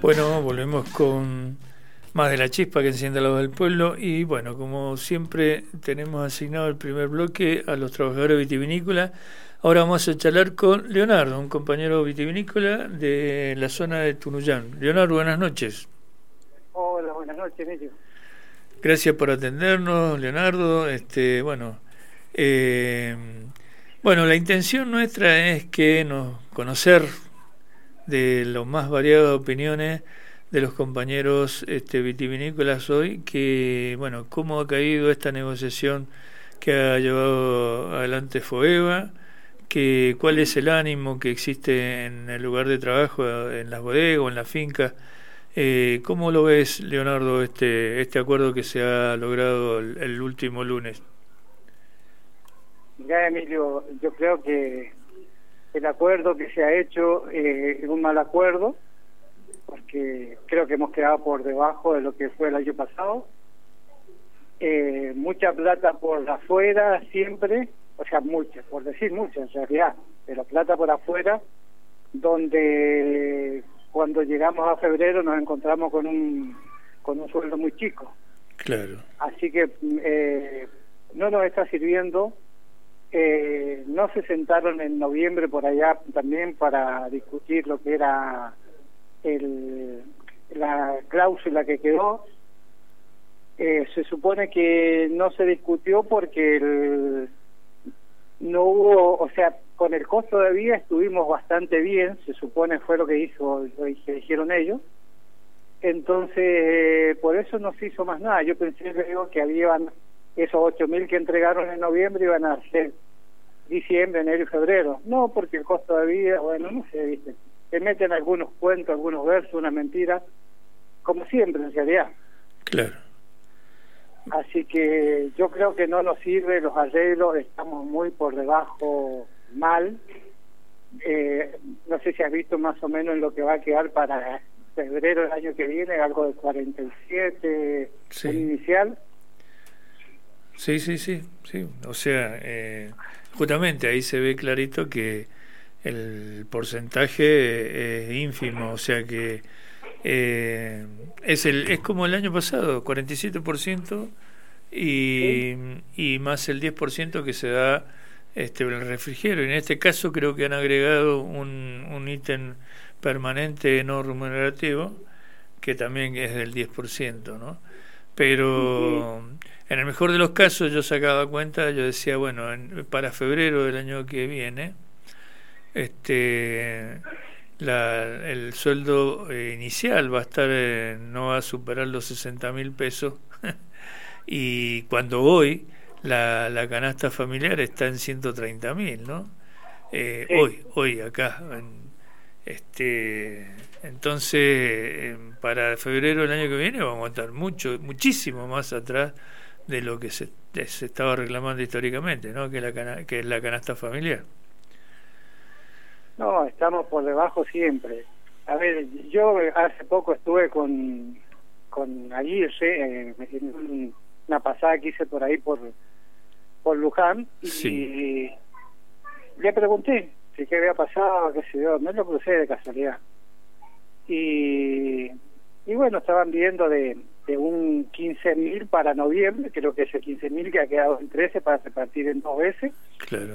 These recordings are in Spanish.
Bueno, volvemos con más de la chispa que enciende la voz del pueblo y bueno, como siempre tenemos asignado el primer bloque a los trabajadores vitivinícolas. Ahora vamos a charlar con Leonardo, un compañero vitivinícola de la zona de Tunuyán. Leonardo, buenas noches. Hola, buenas noches, Emilio. Gracias por atendernos, Leonardo. Bueno, la intención nuestra es que nos conocer de las más variadas opiniones de los compañeros vitivinícolas hoy, que bueno, cómo ha caído esta negociación que ha llevado adelante FOEVA, que cuál es el ánimo que existe en el lugar de trabajo, en las bodegas o en la finca. ¿Cómo lo ves, Leonardo, este acuerdo que se ha logrado el último lunes? Mira, Emilio, yo creo que el acuerdo que se ha hecho es un mal acuerdo, porque creo que hemos quedado por debajo de lo que fue el año pasado. Mucha plata por afuera siempre, o sea, mucha, por decir mucha en realidad, pero plata por afuera, donde cuando llegamos a febrero nos encontramos con un sueldo muy chico. Claro. Así que no nos está sirviendo. No se sentaron en noviembre por allá también para discutir lo que era la cláusula que quedó. Se supone que no se discutió porque no hubo, o sea, con el costo de vida estuvimos bastante bien, se supone fue lo que que dijeron ellos. Entonces, por eso no se hizo más nada. Yo pensé que habían esos 8.000 que entregaron en noviembre iban a ser diciembre, enero y febrero. No, porque el costo de vida, bueno, no sé, ¿viste? Se meten algunos cuentos, algunos versos, una mentira, como siempre en realidad. Claro. Así que yo creo que no nos sirve los arreglos, estamos muy por debajo, mal. No sé si has visto más o menos lo que va a quedar para febrero del año que viene, algo de 47, sí. Un inicial. Sí. O sea, justamente ahí se ve clarito que el porcentaje es ínfimo, o sea que es como el año pasado, 47% y más el 10% que se da el refrigerio. Y en este caso creo que han agregado un ítem permanente no remunerativo que también es del 10%, ¿no? Pero en el mejor de los casos yo sacaba cuenta, yo decía, bueno, para febrero del año que viene el sueldo inicial va a estar no va a superar los 60.000 pesos y cuando hoy la canasta familiar está en 130.000, ¿no? Hoy acá entonces para febrero del año que viene vamos a estar muchísimo más atrás de lo que se estaba reclamando históricamente, ¿no? Que es la canasta familiar. No, estamos por debajo siempre. A ver, yo hace poco estuve con Aguirre en una pasada que hice por ahí por Luján y le pregunté si qué había pasado, qué sé yo, me lo crucé de casualidad. Y bueno, estaban viendo de un 15.000 para noviembre, creo que es el 15.000 que ha quedado en 13 para repartir en 2 veces. Claro.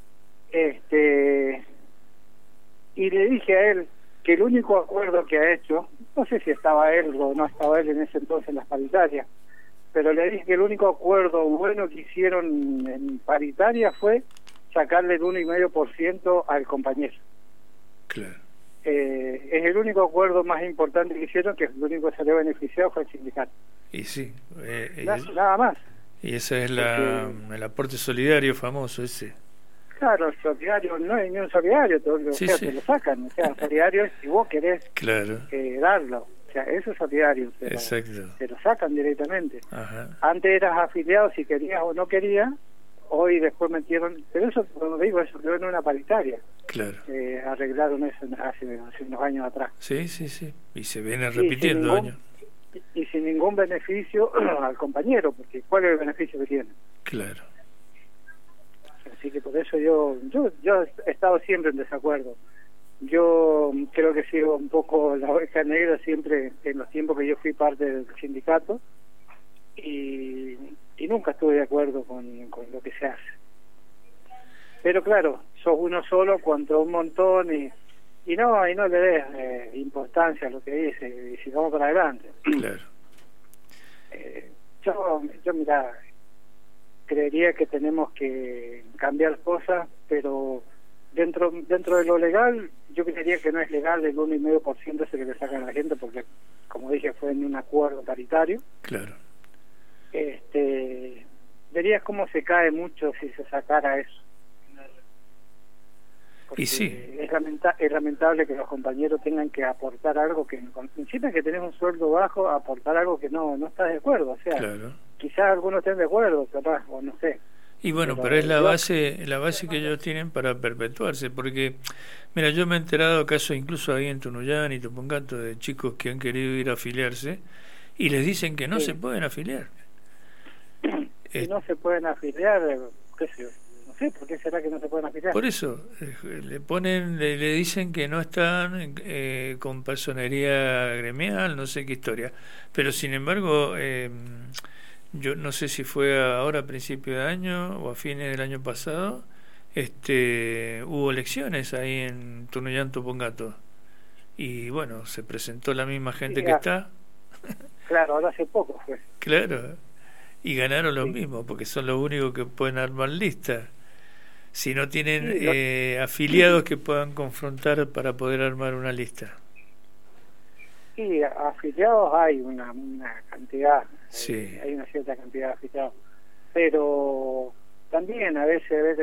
Y le dije a él que el único acuerdo que ha hecho, no sé si estaba él o no estaba él en ese entonces en las paritarias, pero le dije que el único acuerdo bueno que hicieron en paritaria fue sacarle el 1,5% al compañero. Claro. Es el único acuerdo más importante que hicieron, que el único que salió beneficiado fue el sindicato. Y sí. Nada más. Y ese es el aporte solidario famoso ese. Claro, el solidario no es ni un solidario, te lo sacan. O sea, el solidario es si vos querés darlo. O sea, eso es solidario. Exacto. Te lo sacan directamente. Ajá. Antes eras afiliado si querías o no querías, hoy después metieron. Pero eso, como digo, eso quedó en una paritaria. Claro. Arreglaron eso hace unos años atrás. Sí. Y se viene repitiendo años. Y sin ningún beneficio al compañero, porque ¿cuál es el beneficio que tiene? Claro. Así que por eso yo he estado siempre en desacuerdo. Yo creo que he sido un poco la oveja negra siempre en los tiempos que yo fui parte del sindicato y nunca estuve de acuerdo con lo que se hace. Pero claro, sos uno solo contra un montón y no le des importancia a lo que dice y sigamos para adelante. Claro. Yo mira, creería que tenemos que cambiar cosas, pero dentro de lo legal, yo creería que no es legal el 1,5% ese que le sacan a la gente, porque como dije fue en un acuerdo paritario. Claro. Verías cómo se cae mucho si se sacara eso. Porque y sí, es lamentable que los compañeros tengan que aportar algo que encima que tenés un sueldo bajo, aportar algo que no estás de acuerdo. O sea, claro. Quizás algunos estén de acuerdo, capaz, o no sé. Y bueno, pero es la base que ellos tienen para perpetuarse, porque mira, yo me he enterado casos incluso ahí en Tunuyán y Tupungato de chicos que han querido ir a afiliarse y les dicen que no se pueden afiliar. Si no se pueden afiliar, qué sé yo, no sé por qué será que no se pueden afiliar. Por eso le dicen que no están con personería gremial, no sé qué historia, pero sin embargo yo no sé si fue ahora a principio de año o a fines del año pasado, hubo elecciones ahí en Tunuyán, Tupungato, y bueno, se presentó la misma gente que está. Claro, ahora hace poco fue. Claro, y ganaron los mismos, porque son los únicos que pueden armar listas. Si no tienen afiliados que puedan confrontar para poder armar una lista. Sí, afiliados hay una cantidad, sí. Hay una cierta cantidad de afiliados, pero también a veces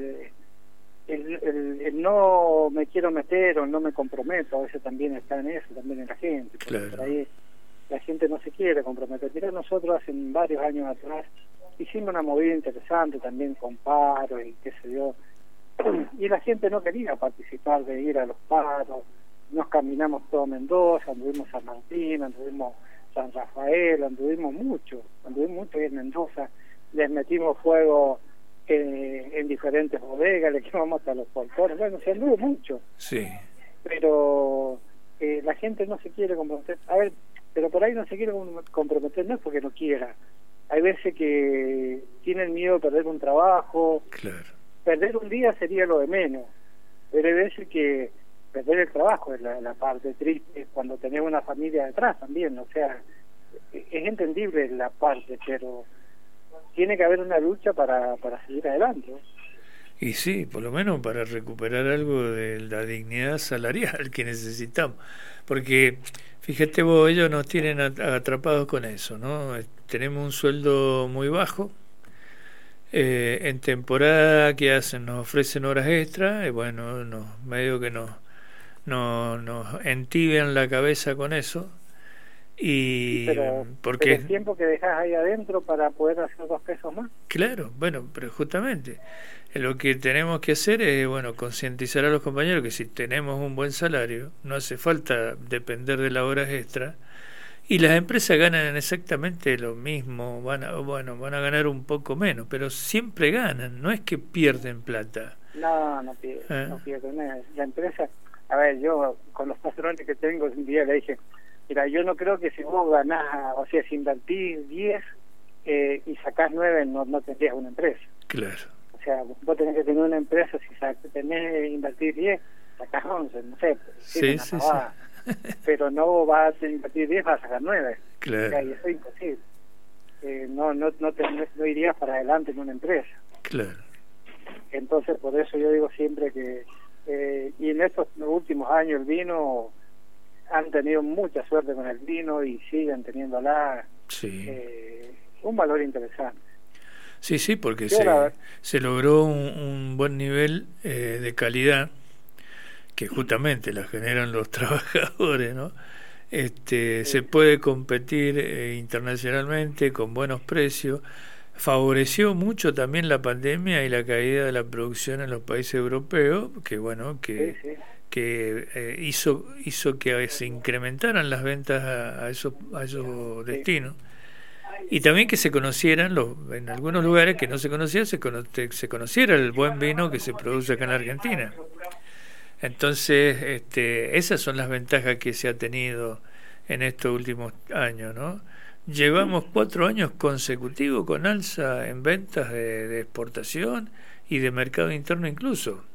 el no me quiero meter o no me comprometo, a veces también está en eso, también en la gente. Claro. Por ahí la gente no se quiere comprometer. Mirá, nosotros hace varios años atrás hicimos una movida interesante también con paros y qué sé yo, y la gente no quería participar de ir a los paros. Nos caminamos todo Mendoza, anduvimos San Martín, anduvimos San Rafael, anduvimos mucho en Mendoza, les metimos fuego en diferentes bodegas, le quemamos hasta los portones, bueno, se anduvo mucho. Sí. Pero la gente no se quiere comprometer. A ver, pero por ahí no se quiere comprometer, no es porque no quiera. Hay veces que tienen miedo de perder un trabajo. Claro. Perder un día sería lo de menos, pero hay veces que perder el trabajo es la parte triste cuando tenés una familia detrás también. O sea, es entendible la parte, pero tiene que haber una lucha para seguir adelante. Y sí, por lo menos para recuperar algo de la dignidad salarial que necesitamos, porque fíjate vos, ellos nos tienen atrapados con eso, ¿no? Tenemos un sueldo muy bajo, en temporada que hacen, nos ofrecen horas extra y bueno, medio que nos entibian la cabeza con eso. Y pero el tiempo que dejas ahí adentro para poder hacer 2 pesos más. Claro, bueno, pero justamente lo que tenemos que hacer es, bueno, concientizar a los compañeros que si tenemos un buen salario no hace falta depender de las horas extra, y las empresas ganan exactamente lo mismo, van a ganar un poco menos, pero siempre ganan, no es que pierden plata. No pierden. La empresa, a ver, yo con los patrones que tengo un día le dije, mira, yo no creo que si vos ganás, o sea, si invertís 10 y sacás 9, no tendrías una empresa. Claro. O sea, vos tenés que tener una empresa, si tenés invertir 10, sacás 11, no sé. Sí. Pero no vas a invertir 10, vas a sacar 9. Claro. O sea, y eso es imposible. No irías para adelante en una empresa. Claro. Entonces, por eso yo digo siempre que, y en estos últimos años el vino, han tenido mucha suerte con el vino y siguen teniéndola. Sí. Un valor interesante. Sí, porque se logró un buen nivel de calidad que justamente la generan los trabajadores, ¿no? Se puede competir internacionalmente con buenos precios. Favoreció mucho también la pandemia y la caída de la producción en los países europeos, que bueno, que hizo que se incrementaran las ventas a esos destinos, y también que se conocieran en algunos lugares que no se conocía, se conociera el buen vino que se produce acá en la Argentina. Entonces, esas son las ventajas que se ha tenido en estos últimos años, ¿no? Llevamos 4 años consecutivos con alza en ventas de exportación y de mercado interno incluso.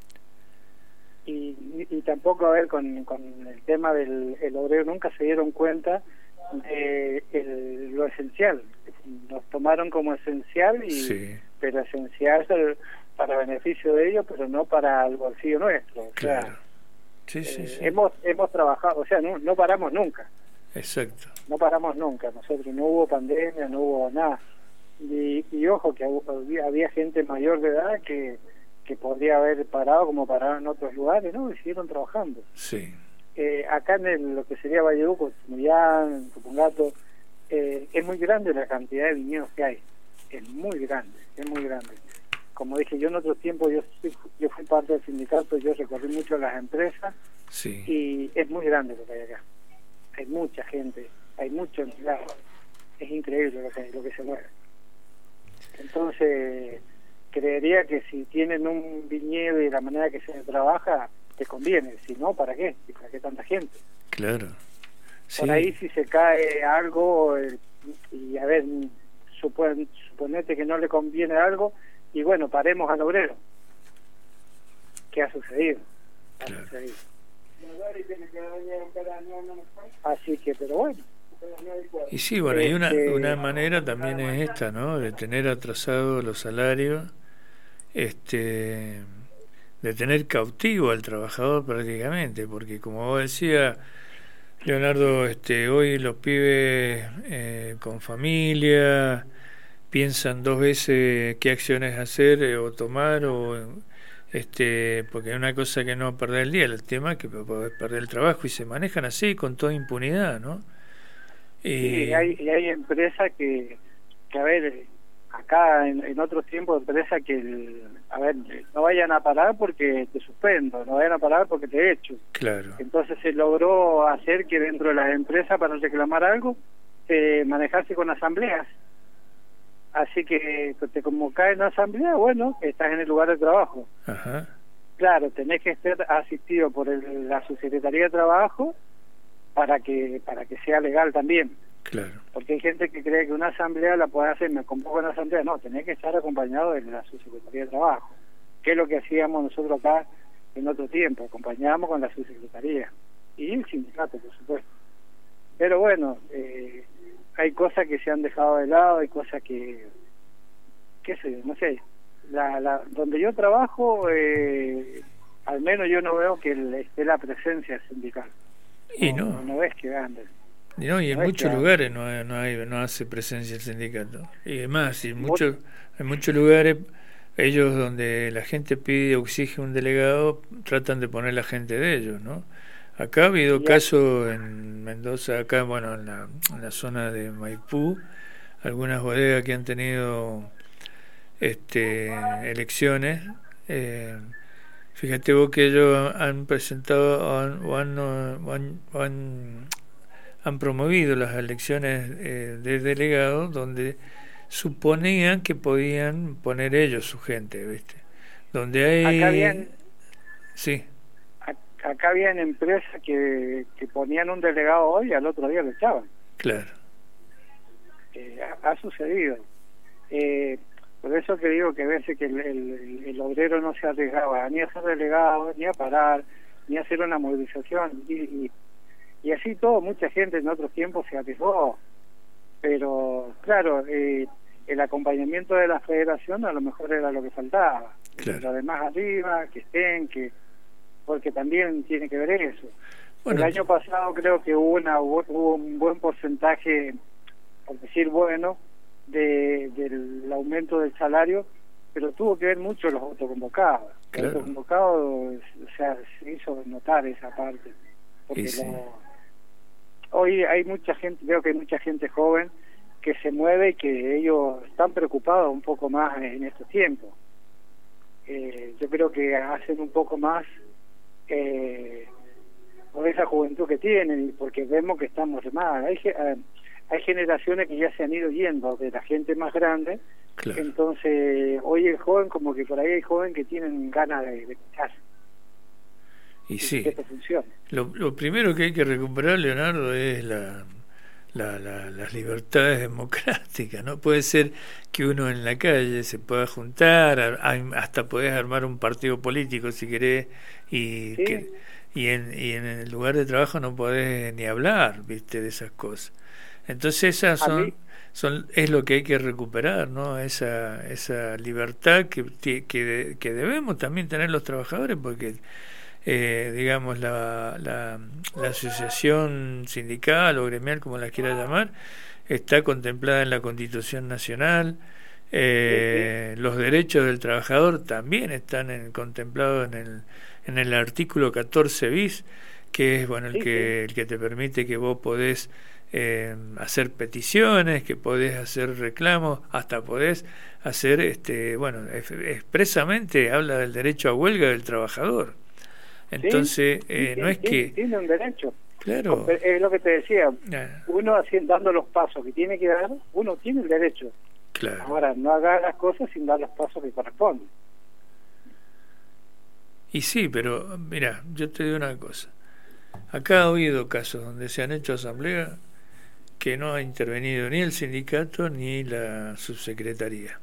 Y tampoco, a ver, con el tema del el obrero, nunca se dieron cuenta de lo esencial. Nos tomaron como esencial, Sí, pero esencial para beneficio de ellos, pero no para el bolsillo nuestro. O sea, claro. Sí. hemos trabajado, o sea, no paramos nunca. Exacto. No paramos nunca. Nosotros no hubo pandemia, no hubo nada. Y ojo, que había gente mayor de edad que podría haber parado como pararon en otros lugares, ¿no? Y siguieron trabajando. Sí. Acá en lo que sería Valledupar, Chimuyán, Tupungato, es muy grande la cantidad de viñedos que hay. Es muy grande. Como dije yo en otros tiempos, yo fui parte del sindicato, yo recorrí mucho las empresas, Sí. y es muy grande lo que hay acá. Hay mucha gente, hay mucho empleado. Es increíble lo que se mueve. Entonces, creería que si tienen un viñedo y la manera que se trabaja, te conviene. Si no, ¿para qué? ¿Y para qué tanta gente? Claro. Sí. Por ahí si se cae algo, y a ver, suponete que no le conviene algo, y bueno, paremos al obrero. ¿Qué ha sucedido? Claro. Así que, pero bueno. Y sí, bueno, y una manera también es esta, ¿no? De tener atrasados los salarios, de tener cautivo al trabajador prácticamente, porque como vos decías, Leonardo, hoy los pibes con familia piensan 2 veces qué acciones hacer o tomar, porque es una cosa que no perder el día, el tema es que podés perder el trabajo, y se manejan así con toda impunidad, ¿no? Sí, hay empresas que a ver, acá en otros tiempos, empresas que, a ver, no vayan a parar porque te suspendo, no vayan a parar porque te echo. Claro. Entonces se logró hacer que dentro de las empresas, para reclamar algo, manejarse con asambleas. Así que te convocás en asamblea, bueno, estás en el lugar de trabajo. Ajá. Claro, tenés que estar asistido por la subsecretaría de trabajo para que sea legal también. Claro. Porque hay gente que cree que una asamblea la puede hacer, me convoco en una asamblea. No, tenés que estar acompañado de la subsecretaría de trabajo, que es lo que hacíamos nosotros acá en otro tiempo, acompañábamos con la subsecretaría y el sindicato, por supuesto. Pero bueno, hay cosas que se han dejado de lado, hay cosas que, qué sé yo, no sé, donde yo trabajo, al menos yo no veo que esté la presencia sindical. Y no ves que ande. Y en muchos lugares no hace presencia el sindicato. Y además, en muchos lugares, ellos donde la gente pide o exige un delegado, tratan de poner la gente de ellos, ¿no? Acá ha habido casos en Mendoza, acá, bueno, en la zona de Maipú, algunas bodegas que han tenido elecciones. Fíjate vos que ellos han presentado han promovido las elecciones de delegados donde suponían que podían poner ellos su gente, ¿viste? Donde hay... Sí. Acá habían empresas que ponían un delegado hoy y al otro día lo echaban. Claro. Ha sucedido. Por eso que digo que a veces que el obrero no se arriesgaba ni a ser delegado, ni a parar, ni a hacer una movilización. Y así todo, mucha gente en otros tiempos se arriesgó. Pero, claro, el acompañamiento de la federación a lo mejor era lo que faltaba. Claro. Lo demás arriba, que estén, porque también tiene que ver eso. Bueno, el año pasado creo que hubo un buen porcentaje, por decir bueno, del aumento del salario, pero tuvo que ver mucho los autoconvocados. Claro. Los autoconvocados, o sea, se hizo notar esa parte. Porque sí. Hoy hay mucha gente, veo que hay mucha gente joven que se mueve y que ellos están preocupados un poco más en estos tiempos. Yo creo que hacen un poco más por esa juventud que tienen, y porque vemos que estamos mal. Hay generaciones que ya se han ido yendo de la gente más grande. Claro. Entonces hoy el joven, como que por ahí hay joven que tienen ganas de quitarse. Y sí, que esto funcione. lo primero que hay que recuperar, Leonardo, es las libertades democráticas. No puede ser que uno en la calle se pueda juntar, hasta podés armar un partido político si querés, y, Sí. y en el lugar de trabajo no podés ni hablar, viste, de esas cosas. Entonces esas es lo que hay que recuperar, ¿no? Esa libertad que debemos también tener los trabajadores, porque digamos la asociación sindical o gremial, como la quiera llamar, está contemplada en la Constitución Nacional. Los derechos del trabajador también están contemplados en el artículo 14 bis, que es el que te permite que vos podés hacer peticiones, que podés hacer reclamos, hasta podés hacer expresamente habla del derecho a huelga del trabajador. Entonces no es que tiene un derecho, claro, es lo que te decía, uno dando los pasos que tiene que dar, uno tiene el derecho. Claro. Ahora no haga las cosas sin dar los pasos que corresponden. Y sí, pero mira, yo te digo una cosa. Acá ha habido casos donde se han hecho asambleas que no ha intervenido ni el sindicato ni la subsecretaría.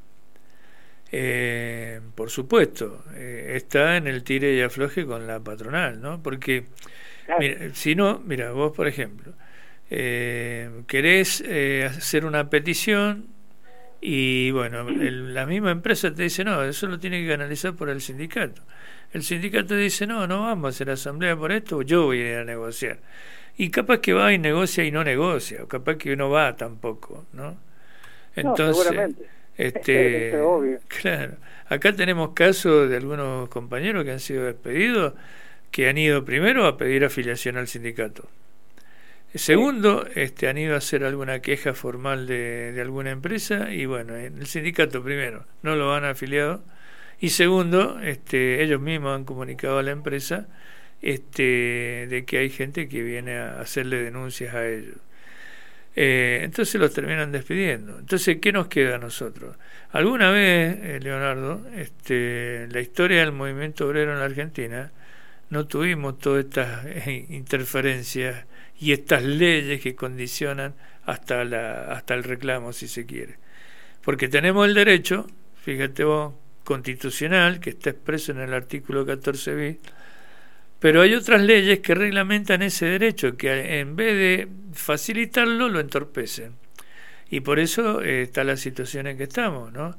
Por supuesto, está en el tire y afloje con la patronal, ¿no? Porque, claro, si no, mira, vos por ejemplo, querés hacer una petición y la misma empresa te dice, no, eso lo tiene que canalizar por el sindicato. El sindicato dice, no vamos a hacer asamblea por esto, yo voy a ir a negociar. Y capaz que va y negocia y no negocia, o capaz que no va tampoco, ¿no? Entonces, seguramente. Obvio. Claro, acá tenemos casos de algunos compañeros que han sido despedidos, que han ido primero a pedir afiliación al sindicato. Segundo, han ido a hacer alguna queja formal de alguna empresa y en el sindicato primero no lo han afiliado, y segundo, ellos mismos han comunicado a la empresa de que hay gente que viene a hacerle denuncias a ellos. Entonces los terminan despidiendo. Entonces, ¿qué nos queda a nosotros? Alguna vez, Leonardo, la historia del movimiento obrero en la Argentina, no tuvimos todas estas interferencias y estas leyes que condicionan hasta el reclamo, si se quiere. Porque tenemos el derecho, fíjate vos, constitucional, que está expreso en el artículo 14 bis, pero hay otras leyes que reglamentan ese derecho, que en vez de facilitarlo, lo entorpecen. Y por eso está la situación en que estamos, ¿no?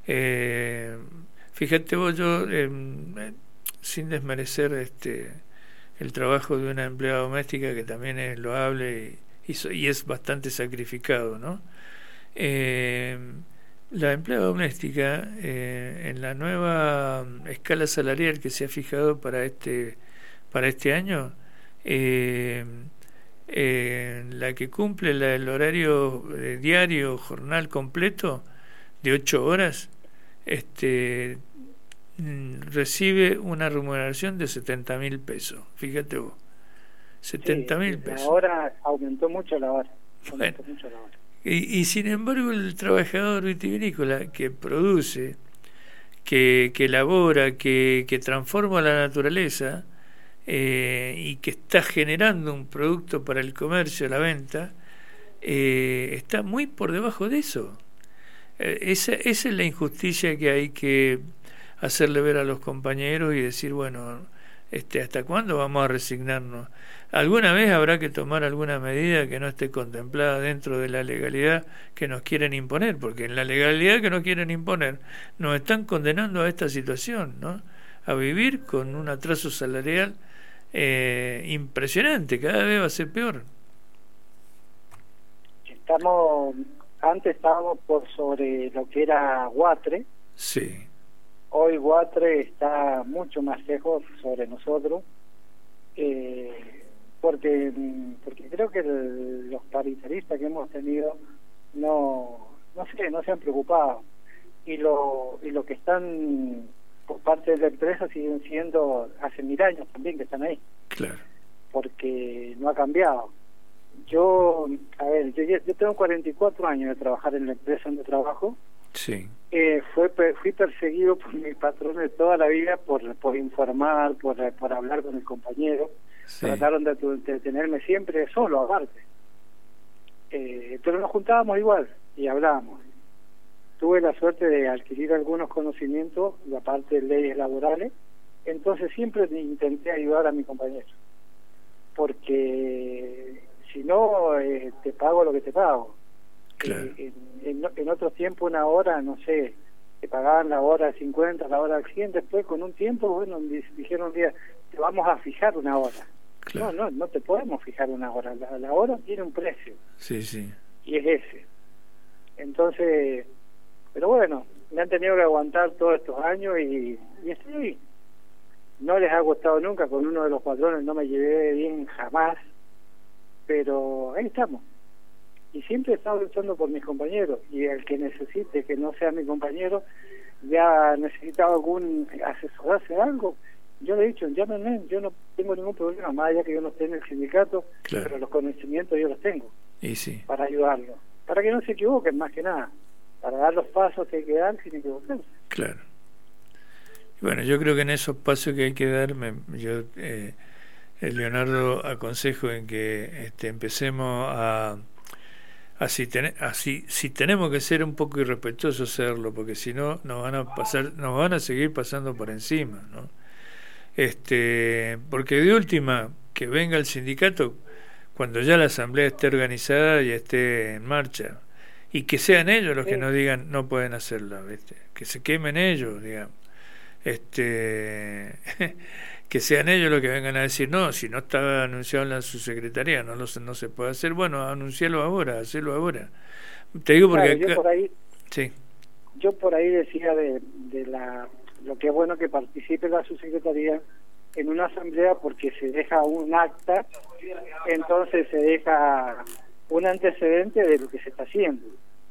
Fíjate vos, yo, sin desmerecer el trabajo de una empleada doméstica, que también es loable y es bastante sacrificado, ¿no? La empleada doméstica, en la nueva escala salarial que se ha fijado para este año, la que cumple el horario diario, jornal completo de 8 horas, recibe una remuneración de 70.000 pesos. Fíjate vos, 70.000 pesos. Ahora aumentó mucho la hora. Y sin embargo, el trabajador vitivinícola que produce, que elabora, que transforma la naturaleza, y que está generando un producto para el comercio, la venta, está muy por debajo de eso. Esa es la injusticia que hay que hacerle ver a los compañeros y decir, ¿hasta cuándo vamos a resignarnos? Alguna vez habrá que tomar alguna medida que no esté contemplada dentro de la legalidad que nos quieren imponer, porque en la legalidad que nos quieren imponer nos están condenando a esta situación, ¿no? A vivir con un atraso salarial impresionante, cada vez va a ser peor. Antes estábamos por sobre lo que era Guatre. Sí. Hoy Guatre está mucho más lejos sobre nosotros, porque creo que los paritaristas que hemos tenido no se han preocupado, y lo que están por parte de la empresa siguen siendo hace 1000 años también que están ahí. Claro. Porque no ha cambiado. Yo tengo 44 años de trabajar en la empresa donde trabajo. Sí. Fui perseguido por mis patrones toda la vida por informar, por hablar con el compañero. Sí. Trataron de tenerme siempre solo, aparte. Pero nos juntábamos igual y hablábamos. Tuve la suerte de adquirir algunos conocimientos, y aparte de leyes laborales, entonces siempre intenté ayudar a mi compañero. Porque si no, te pago lo que te pago. Claro. En otro tiempo, una hora, no sé, te pagaban la hora de 50, la hora de 100, después con un tiempo, bueno, dijeron un día, te vamos a fijar una hora. Claro. No te podemos fijar una hora, la hora tiene un precio. Sí, sí. Y es ese. Entonces, pero bueno, me han tenido que aguantar todos estos años y estoy ahí. No les ha gustado nunca, con uno de los patrones no me llevé bien jamás, pero ahí estamos. Y siempre he estado luchando por mis compañeros, y el que necesite que no sea mi compañero, ya ha necesitado asesorarse algo, yo le he dicho, llámenme, yo no tengo ningún problema, más allá que yo no esté en el sindicato, Claro. pero los conocimientos yo los tengo Y sí. para ayudarlos, para que no se equivoquen más que nada, para dar los pasos que hay que dar sin equivocarse. Claro. Bueno, yo creo que en esos pasos que hay que dar, Leonardo, aconsejo en que empecemos si tenemos que ser un poco irrespetuosos, serlo, porque si no nos van a seguir pasando por encima, ¿no? Porque de última, que venga el sindicato cuando ya la asamblea esté organizada y esté en marcha, y que sean ellos los que nos digan no pueden hacerlo, ¿viste? Que se quemen ellos, digamos. Que sean ellos los que vengan a decir no, si no estaba anunciado en la subsecretaría no se puede hacer, bueno, anuncialo ahora, hacelo ahora. Te digo porque claro, sí. Yo por ahí decía de lo que es bueno que participe la subsecretaría en una asamblea, porque se deja un acta, entonces se deja un antecedente de lo que se está haciendo,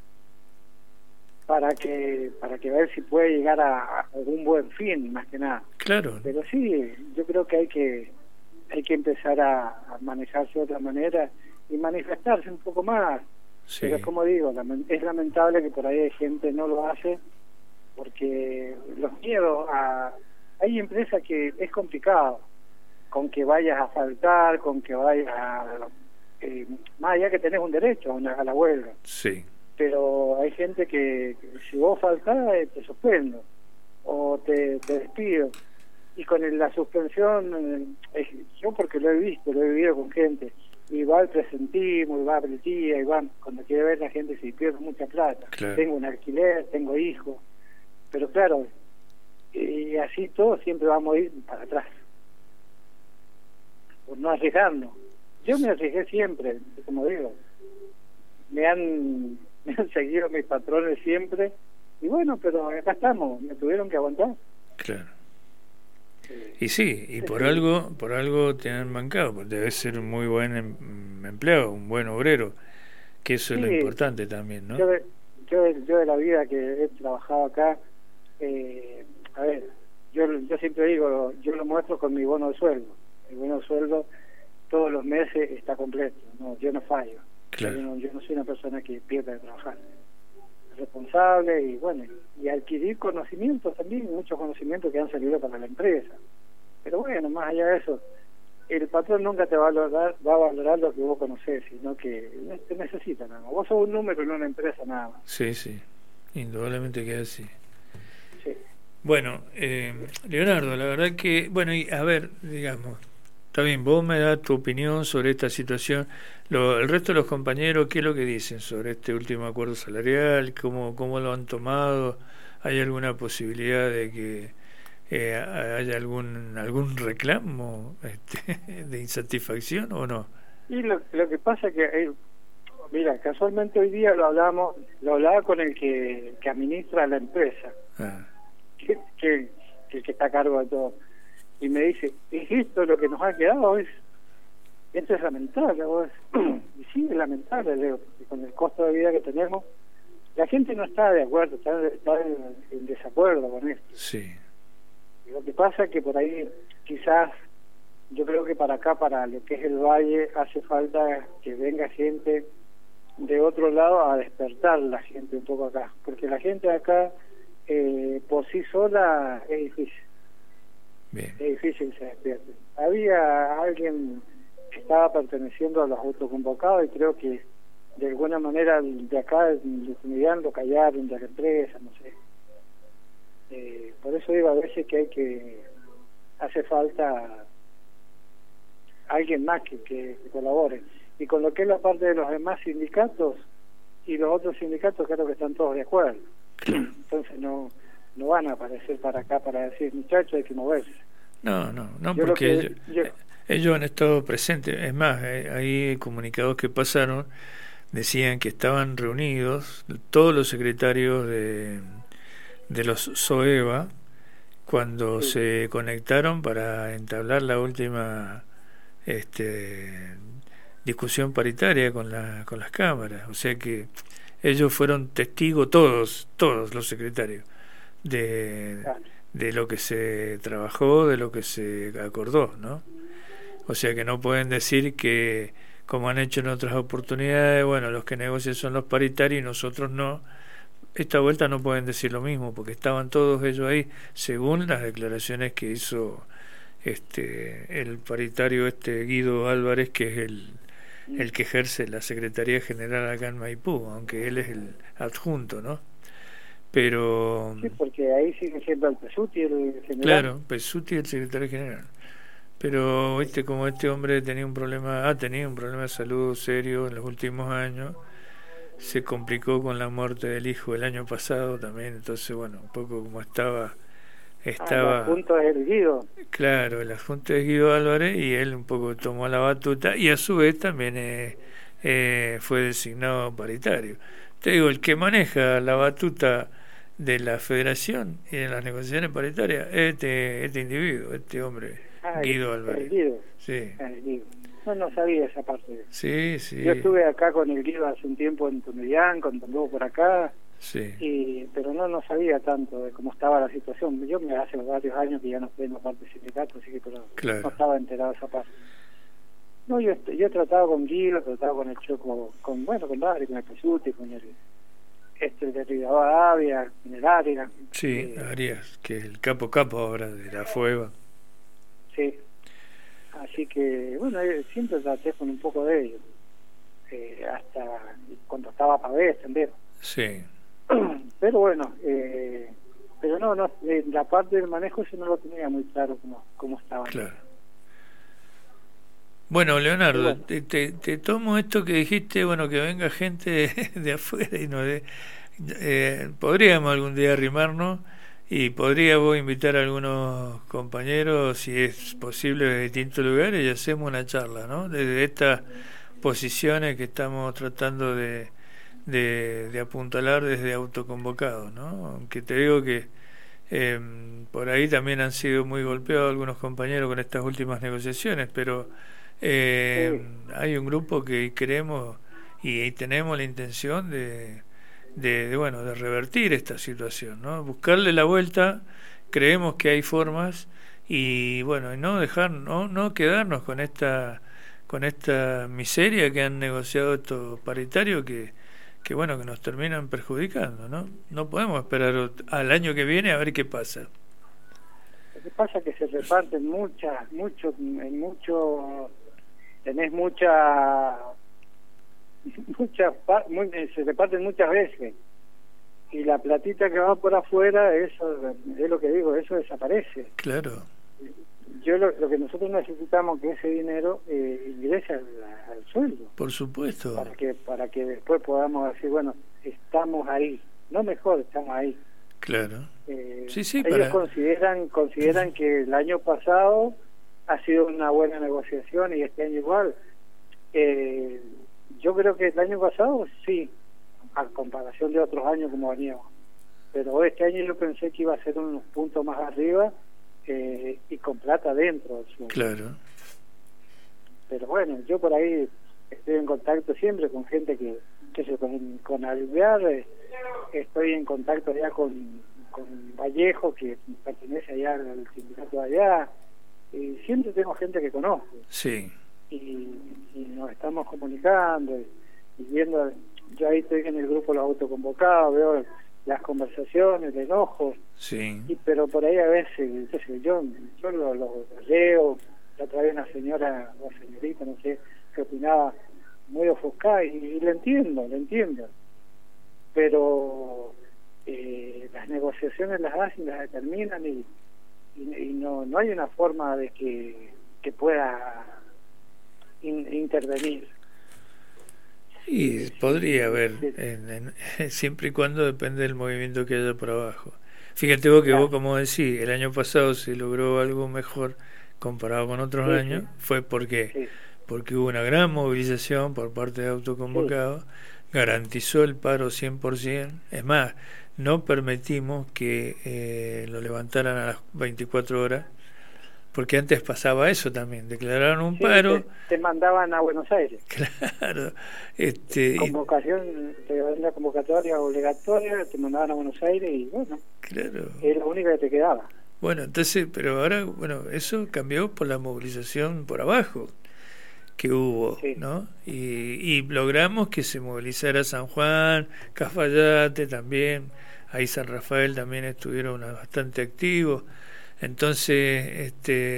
para que ver si puede llegar a algún buen fin, más que nada. Claro. Pero sí, yo creo que hay que empezar a manejarse de otra manera y manifestarse un poco más. Sí. Pero como digo, es lamentable que por ahí hay gente no lo hace, porque los miedos hay empresas que es complicado, con que vayas a faltar, con que vayas más allá que tenés un derecho a la huelga. Sí. Pero hay gente que si vos faltás te suspendo o te despido, y con la suspensión yo porque lo he vivido con gente, y va al presentismo, y va a pretía, y va cuando quiere ver la gente se pierde mucha plata. Claro. Tengo un alquiler, tengo hijos, pero claro, y así todo siempre vamos a ir para atrás por no arriesgarnos. Yo me arriesgué siempre, como digo, me han seguido mis patrones siempre, y bueno, pero acá estamos, me tuvieron que aguantar. Claro. Y sí, y por algo te han bancado, porque debe ser un muy buen empleado, un buen obrero, que eso es lo importante también, ¿no? Yo de la vida que he trabajado acá, a ver, yo siempre digo, yo lo muestro con mi bono de sueldo. El bono de sueldo todos los meses está completo, no, yo no fallo. Claro. Yo no soy una persona que pierda de trabajar. Responsable y bueno, y adquirir conocimientos también, muchos conocimientos que han salido para la empresa. Pero bueno, más allá de eso, el patrón nunca va a valorar lo que vos conocés, sino que te necesita nada más. Vos sos un número en una empresa nada más. Sí, sí, indudablemente que es así. Sí. Bueno, Leonardo, la verdad que, bueno, y a ver, digamos, está bien, vos me das tu opinión sobre esta situación. El resto de los compañeros, ¿qué es lo que dicen sobre este último acuerdo salarial? ¿Cómo lo han tomado? ¿Hay alguna posibilidad de que haya algún reclamo de insatisfacción o no? Y lo que pasa es que, mira, casualmente hoy día lo hablaba con el que administra la empresa, que está a cargo de todo. Y me dice, ¿es esto lo que nos ha quedado? Esto es lamentable, vos. Y sí, es lamentable, Leo, porque con el costo de vida que tenemos, la gente no está de acuerdo, está en desacuerdo con esto. Sí. Y lo que pasa es que por ahí, quizás, yo creo que para acá, para lo que es el Valle, hace falta que venga gente de otro lado a despertar la gente un poco acá, porque la gente acá por sí sola es difícil. Bien. Es difícil que se despierte. Había alguien que estaba perteneciendo a los autoconvocados y creo que de alguna manera de acá de Tunuyán lo callaron de la empresa, no sé. Por eso digo a veces que hace falta alguien más que colabore. Y con lo que es la parte de los demás sindicatos y los otros sindicatos, creo que están todos de acuerdo. Entonces no van a aparecer para acá para decir, muchachos, hay que moverse. No, porque ellos han estado presentes. Es más, hay comunicados que pasaron, decían que estaban reunidos todos los secretarios de los SOEVA cuando se conectaron para entablar la última discusión paritaria con las cámaras. O sea que ellos fueron testigos, todos los secretarios, de lo que se trabajó, de lo que se acordó, ¿no? O sea que no pueden decir que, como han hecho en otras oportunidades, bueno, los que negocian son los paritarios y nosotros no. Esta vuelta no pueden decir lo mismo, porque estaban todos ellos ahí, según las declaraciones que hizo el paritario Guido Álvarez, que es el que ejerce la Secretaría General acá en Maipú, aunque él es el adjunto, ¿no? Pero sí, porque ahí sigue siendo el Pesuti el general. Claro, Pesuti el secretario general. Pero viste como este hombre ha tenido un problema de salud serio en los últimos años, se complicó con la muerte del hijo el año pasado también, entonces bueno, un poco como estaba el adjunto es el Guido. Claro, el adjunto es Guido Álvarez y él un poco tomó la batuta y a su vez también fue designado paritario. Te digo, el que maneja la batuta de la federación y de las negociaciones paritarias este individuo, este hombre, Guido Álvarez. El Guido. Sí. El Guido. No sabía esa parte. Sí. Yo estuve acá con el Guido hace un tiempo en Tunuyán, cuando anduvo por acá, pero no sabía tanto de cómo estaba la situación. Yo me hace varios años que ya no estoy en la parte del sindicato, así que no estaba enterado de esa parte. No, yo he tratado con Guido, he tratado con el Choco, con Dari, con el Pesuti, con el de Rivadavia, con el Arias. Sí, Arias, que es el capo ahora de la FUEVA. Sí. Así que, bueno, siempre traté con un poco de ellos. Hasta cuando estaba Pavés también. Sí. Pero bueno, pero no, la parte del manejo eso no lo tenía muy claro cómo estaba. Claro. Bueno, Leonardo, te tomo esto que dijiste, bueno, que venga gente de afuera y podríamos algún día arrimarnos y podría vos invitar a algunos compañeros, si es posible, de distintos lugares y hacemos una charla, ¿no? Desde estas posiciones que estamos tratando de apuntalar desde autoconvocados, ¿no? Aunque te digo que por ahí también han sido muy golpeados algunos compañeros con estas últimas negociaciones, pero hay un grupo que queremos y tenemos la intención de revertir esta situación, ¿no? Buscarle la vuelta. Creemos que hay formas y bueno, no quedarnos con esta miseria que han negociado estos paritarios que nos terminan perjudicando, ¿no? No podemos esperar al año que viene a ver qué pasa. Lo que pasa es que se reparten tenés se reparten muchas veces y la platita que va por afuera, eso es lo que digo, eso desaparece. Claro. Yo lo que nosotros necesitamos que ese dinero ingrese al sueldo. Por supuesto. Para que después podamos decir, bueno, estamos ahí, no mejor, estamos ahí. Claro. Ellos consideran que el año pasado ha sido una buena negociación y este año igual. Yo creo que el año pasado sí, a comparación de otros años como veníamos, pero este año yo pensé que iba a ser unos puntos más arriba y con plata dentro del sueldo. Claro. Pero bueno, yo por ahí estoy en contacto siempre con gente con Alvear, estoy en contacto ya con Vallejo, que pertenece allá al sindicato de allá, y siempre tengo gente que conozco. Sí. Y nos estamos comunicando y viendo, yo ahí estoy en el grupo Los Autoconvocados, veo las conversaciones, el enojo, Sí. pero por ahí a veces, qué sé yo lo leo. La otra vez una señora o señorita, no sé, que opinaba muy ofuscada, y le entiendo, pero las negociaciones las hacen, las determinan, y no hay una forma de que pueda intervenir. Y podría haber, siempre y cuando depende del movimiento que haya por abajo. Fíjate vos que Claro. vos, como decís, el año pasado se logró algo mejor comparado con otros Sí, años. Fue porque sí, porque hubo una gran movilización por parte de autoconvocados, garantizó el paro 100%. Es más, no permitimos que lo levantaran a las 24 horas, porque antes pasaba eso también, declararon un sí, paro. te mandaban a Buenos Aires. Claro, Convocación, te daban una convocatoria obligatoria, te mandaban a Buenos Aires, y bueno, claro. es lo único que te quedaba. Bueno, entonces, pero ahora, bueno, eso cambió por la movilización por abajo que hubo, Sí. ¿no? Y logramos que se movilizara San Juan, Cafayate también, ahí San Rafael también estuvieron bastante activos. Entonces,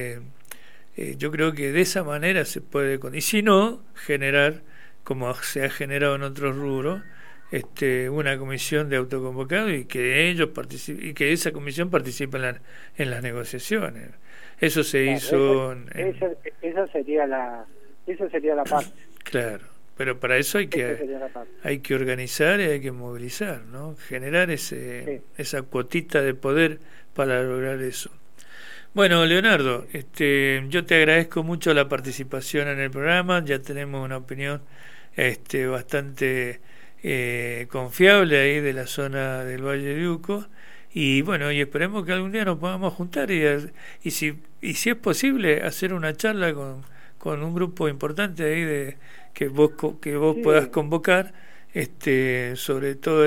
yo creo que de esa manera se puede, y si no, generar, como se ha generado en otros rubros, una comisión de autoconvocados, y que ellos participen, y que esa comisión participe en las negociaciones. Eso se Claro, hizo esa sería la parte. Claro, pero para eso Esa sería la parte. hay que organizar y hay que movilizar, ¿no? Generar esa cuotita de poder para lograr eso. Bueno, Leonardo, yo te agradezco mucho la participación en el programa. Ya tenemos una opinión bastante confiable ahí de la zona del Valle de Uco, y bueno, y esperemos que algún día nos podamos juntar y si es posible hacer una charla con un grupo importante ahí que vos Sí. puedas convocar, sobre toda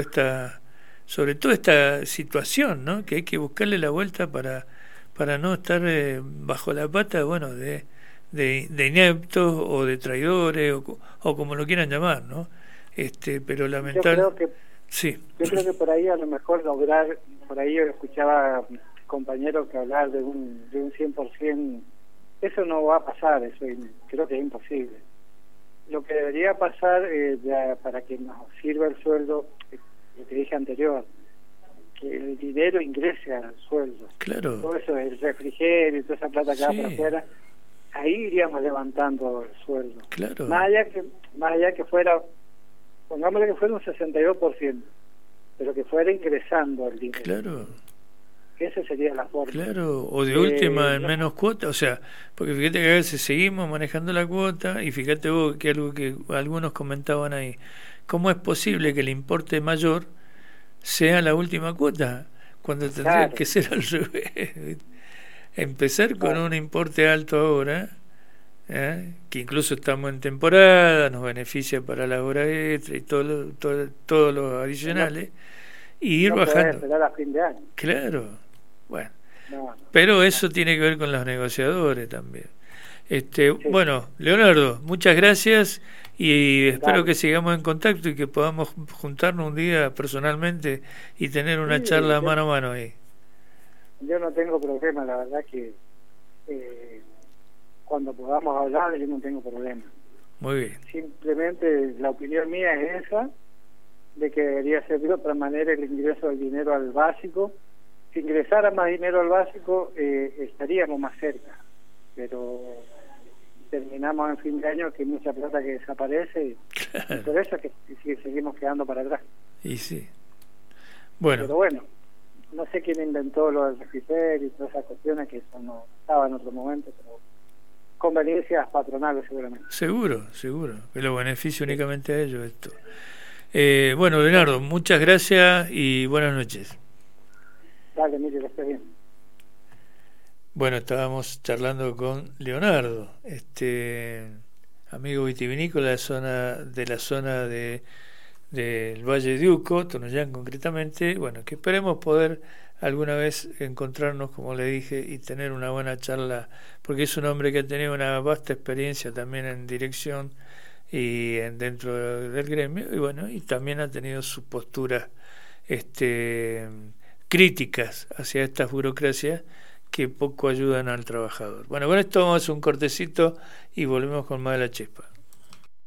esta situación, ¿no? Que hay que buscarle la vuelta para no estar bajo la pata, bueno, de ineptos o de traidores o como lo quieran llamar, ¿no? Pero lamentable. Yo creo que por ahí a lo mejor lograr, por ahí yo escuchaba compañeros que hablar de un 100%, eso no va a pasar, eso creo que es imposible. Lo que debería pasar para que nos sirva el sueldo, lo que dije anterior, que el dinero ingrese al sueldo. Claro. Todo eso, el refrigerio y toda esa plata que va por afuera, ahí iríamos levantando el sueldo. Claro. Más allá que fuera, pongámosle que fuera un 62%, pero que fuera ingresando el dinero. Claro. Esa sería la forma. Claro, o de última en menos cuota, o sea, porque fíjate que a veces seguimos manejando la cuota, y fíjate vos que algo que algunos comentaban ahí, ¿cómo es posible que el importe mayor sea la última cuota cuando tendría que ser al revés? Empezar con un importe alto ahora, que incluso estamos en temporada, nos beneficia para la hora extra y todos los adicionales, y ir bajando. Esperar a fin de año. Claro. Bueno, pero eso tiene que ver con los negociadores también. Bueno, Leonardo, muchas gracias, y espero que sigamos en contacto y que podamos juntarnos un día personalmente y tener una charla mano a mano ahí. Yo no tengo problema, la verdad que cuando podamos hablar yo no tengo problema. Muy bien. Simplemente la opinión mía es esa, de que debería ser de otra manera el ingreso del dinero al básico. Si ingresara más dinero al básico, estaríamos más cerca, pero terminamos en fin de año que hay mucha plata que desaparece, y por eso es que seguimos quedando para atrás. Y sí. Bueno. Pero bueno, no sé quién inventó lo del refrigerio y todas esas cuestiones, que eso no estaba en otro momento, pero conveniencias patronales seguramente. Seguro, que lo beneficia únicamente a ellos esto. Bueno, Leonardo, muchas gracias y buenas noches. Dale, Emilio, que estés bien. Bueno, estábamos charlando con Leonardo, amigo vitivinícola de la zona del Valle de Uco, Tunuyán concretamente. Bueno, que esperemos poder alguna vez encontrarnos, como le dije, y tener una buena charla, porque es un hombre que ha tenido una vasta experiencia también en dirección y dentro del gremio, y bueno, y también ha tenido sus posturas críticas hacia estas burocracias que poco ayudan al trabajador. Bueno, con esto vamos a hacer un cortecito y volvemos con más de la chispa.